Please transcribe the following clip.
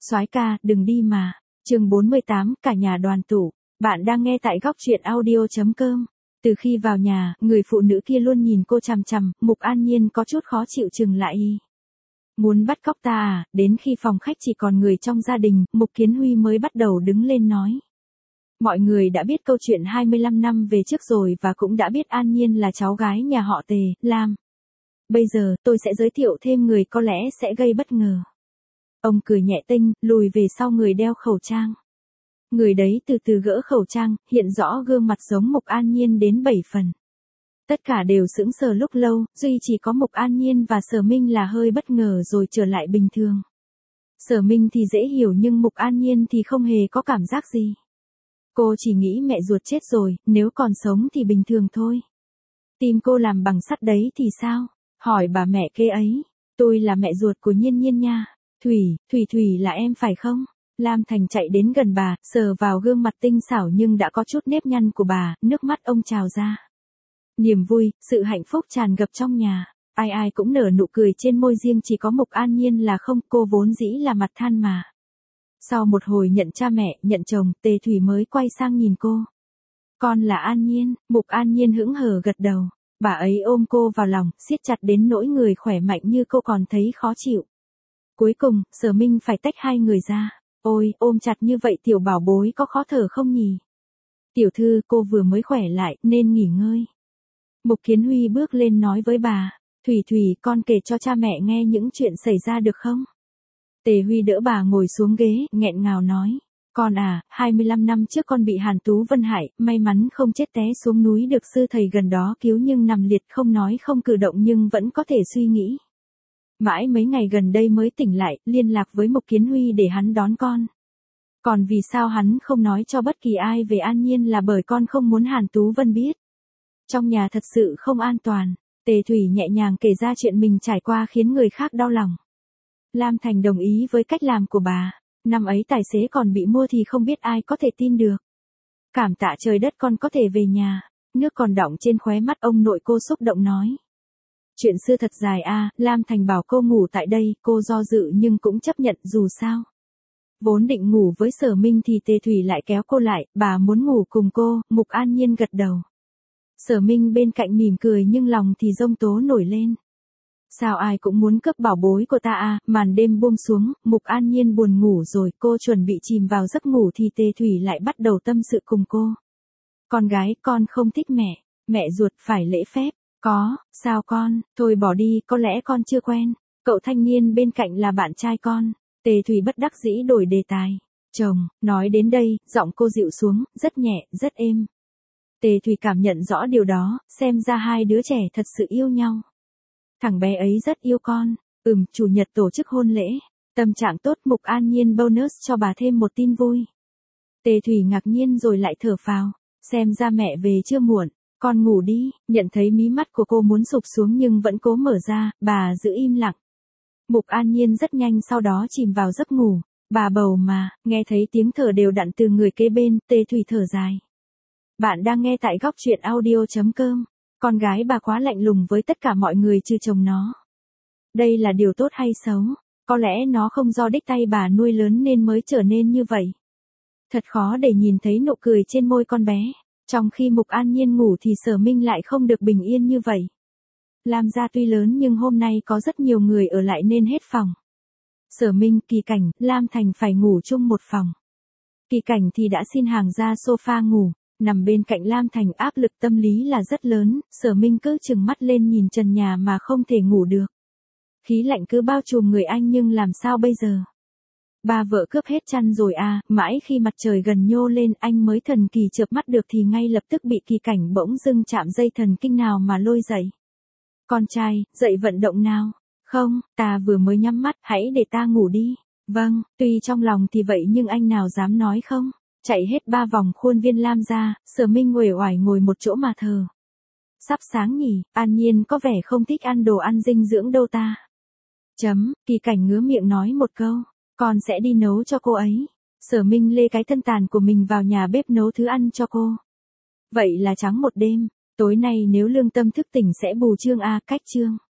Soái ca, đừng đi mà. Chương 48, cả nhà đoàn tụ. Bạn đang nghe tại góc truyện audio.com. Từ khi vào nhà, người phụ nữ kia luôn nhìn cô chằm chằm, Mục An Nhiên có chút khó chịu chừng lại. Muốn bắt cóc ta à? Đến khi phòng khách chỉ còn người trong gia đình, Mục Kiến Huy mới bắt đầu đứng lên nói. Mọi người đã biết câu chuyện 25 năm về trước rồi và cũng đã biết An Nhiên là cháu gái nhà họ Tề, Lam. Bây giờ, tôi sẽ giới thiệu thêm người có lẽ sẽ gây bất ngờ. Ông cười nhẹ tênh, lùi về sau người đeo khẩu trang. Người đấy từ từ gỡ khẩu trang, hiện rõ gương mặt giống Mục An Nhiên đến 7 phần. Tất cả đều sững sờ lúc lâu, duy chỉ có Mục An Nhiên và Sở Minh là hơi bất ngờ rồi trở lại bình thường. Sở Minh thì dễ hiểu nhưng Mục An Nhiên thì không hề có cảm giác gì. Cô chỉ nghĩ mẹ ruột chết rồi, nếu còn sống thì bình thường thôi. Tim cô làm bằng sắt đấy thì sao? Hỏi bà mẹ kế ấy. Tôi là mẹ ruột của Nhiên Nhiên nha. Thủy là em phải không? Lam Thành chạy đến gần bà, sờ vào gương mặt tinh xảo nhưng đã có chút nếp nhăn của bà, nước mắt ông trào ra. Niềm vui, sự hạnh phúc tràn ngập trong nhà. Ai cũng nở nụ cười trên môi, riêng chỉ có Mục An Nhiên là không, cô vốn dĩ là mặt than mà. Sau một hồi nhận cha mẹ, nhận chồng, Tề Thủy mới quay sang nhìn cô. Con là An Nhiên. Mục An Nhiên hững hờ gật đầu. Bà ấy ôm cô vào lòng, siết chặt đến nỗi người khỏe mạnh như cô còn thấy khó chịu. Cuối cùng, Sở Minh phải tách hai người ra. Ôi, ôm chặt như vậy tiểu bảo bối có khó thở không nhỉ? Tiểu thư, cô vừa mới khỏe lại, nên nghỉ ngơi. Mục Kiến Huy bước lên nói với bà. Thủy, con kể cho cha mẹ nghe những chuyện xảy ra được không? Tề Huy đỡ bà ngồi xuống ghế, nghẹn ngào nói. Con à, 25 năm trước con bị Hàn Tú Vân hại, may mắn không chết té xuống núi được sư thầy gần đó cứu nhưng nằm liệt không nói không cử động nhưng vẫn có thể suy nghĩ. Mãi mấy ngày gần đây mới tỉnh lại, liên lạc với Mục Kiến Huy để hắn đón con. Còn vì sao hắn không nói cho bất kỳ ai về An Nhiên là bởi con không muốn Hàn Tú Vân biết. Trong nhà thật sự không an toàn. Tề Thủy nhẹ nhàng kể ra chuyện mình trải qua khiến người khác đau lòng. Lam Thành đồng ý với cách làm của bà. Năm ấy tài xế còn bị mua thì không biết ai có thể tin được. Cảm tạ trời đất con có thể về nhà. Nước còn đọng trên khóe mắt ông nội cô xúc động nói. Chuyện xưa thật dài a. Lam Thành bảo cô ngủ tại đây, cô do dự nhưng cũng chấp nhận dù sao. Vốn định ngủ với Sở Minh thì Tề Thủy lại kéo cô lại, bà muốn ngủ cùng cô, Mục An Nhiên gật đầu. Sở Minh bên cạnh mỉm cười nhưng lòng thì giông tố nổi lên. Sao ai cũng muốn cướp bảo bối của ta à? Màn đêm buông xuống, Mục An Nhiên buồn ngủ rồi, cô chuẩn bị chìm vào giấc ngủ thì Tề Thủy lại bắt đầu tâm sự cùng cô. Con gái, con không thích mẹ ruột phải lễ phép. Có, sao con, thôi bỏ đi, có lẽ con chưa quen. Cậu thanh niên bên cạnh là bạn trai con. Tề Thủy bất đắc dĩ đổi đề tài. Chồng, nói đến đây, giọng cô dịu xuống, rất nhẹ, rất êm. Tề Thủy cảm nhận rõ điều đó, xem ra hai đứa trẻ thật sự yêu nhau. Thằng bé ấy rất yêu con. Chủ nhật tổ chức hôn lễ. Tâm trạng tốt, Mục An Nhiên bonus cho bà thêm một tin vui. Tề Thủy ngạc nhiên rồi lại thở phào. Xem ra mẹ về chưa muộn. Con ngủ đi. Nhận thấy mí mắt của cô muốn sụp xuống nhưng vẫn cố mở ra, bà giữ im lặng. Mục An Nhiên rất nhanh sau đó chìm vào giấc ngủ. Bà bầu mà, nghe thấy tiếng thở đều đặn từ người kế bên, Tề Thủy thở dài. Bạn đang nghe tại góc truyện audio.com. Con gái bà quá lạnh lùng với tất cả mọi người trừ chồng nó. Đây là điều tốt hay xấu? Có lẽ nó không do đích tay bà nuôi lớn nên mới trở nên như vậy. Thật khó để nhìn thấy nụ cười trên môi con bé. Trong khi Mục An Nhiên ngủ thì Sở Minh lại không được bình yên như vậy. Lam gia tuy lớn nhưng hôm nay có rất nhiều người ở lại nên hết phòng. Sở Minh, Kỳ Cảnh, Lam Thành phải ngủ chung một phòng. Kỳ Cảnh thì đã xin hàng ra sofa ngủ. Nằm bên cạnh Lam Thành áp lực tâm lý là rất lớn, Sở Minh cứ trừng mắt lên nhìn trần nhà mà không thể ngủ được. Khí lạnh cứ bao trùm người anh nhưng làm sao bây giờ? Ba vợ cướp hết chăn rồi à, mãi khi mặt trời gần nhô lên anh mới thần kỳ chợp mắt được thì ngay lập tức bị Kỳ Cảnh bỗng dưng chạm dây thần kinh nào mà lôi dậy. Con trai, dậy vận động nào. Không, ta vừa mới nhắm mắt, hãy để ta ngủ đi. Vâng, tuy trong lòng thì vậy nhưng anh nào dám nói không? Chạy hết 3 vòng khuôn viên Lam gia, Sở Minh uể oải ngồi một chỗ mà thờ. Sắp sáng nhỉ, An Nhiên có vẻ không thích ăn đồ ăn dinh dưỡng đâu ta. Kỳ Cảnh ngứa miệng nói một câu, con sẽ đi nấu cho cô ấy. Sở Minh lê cái thân tàn của mình vào nhà bếp nấu thứ ăn cho cô. Vậy là trắng một đêm, tối nay nếu lương tâm thức tỉnh sẽ bù chương a, cách chương.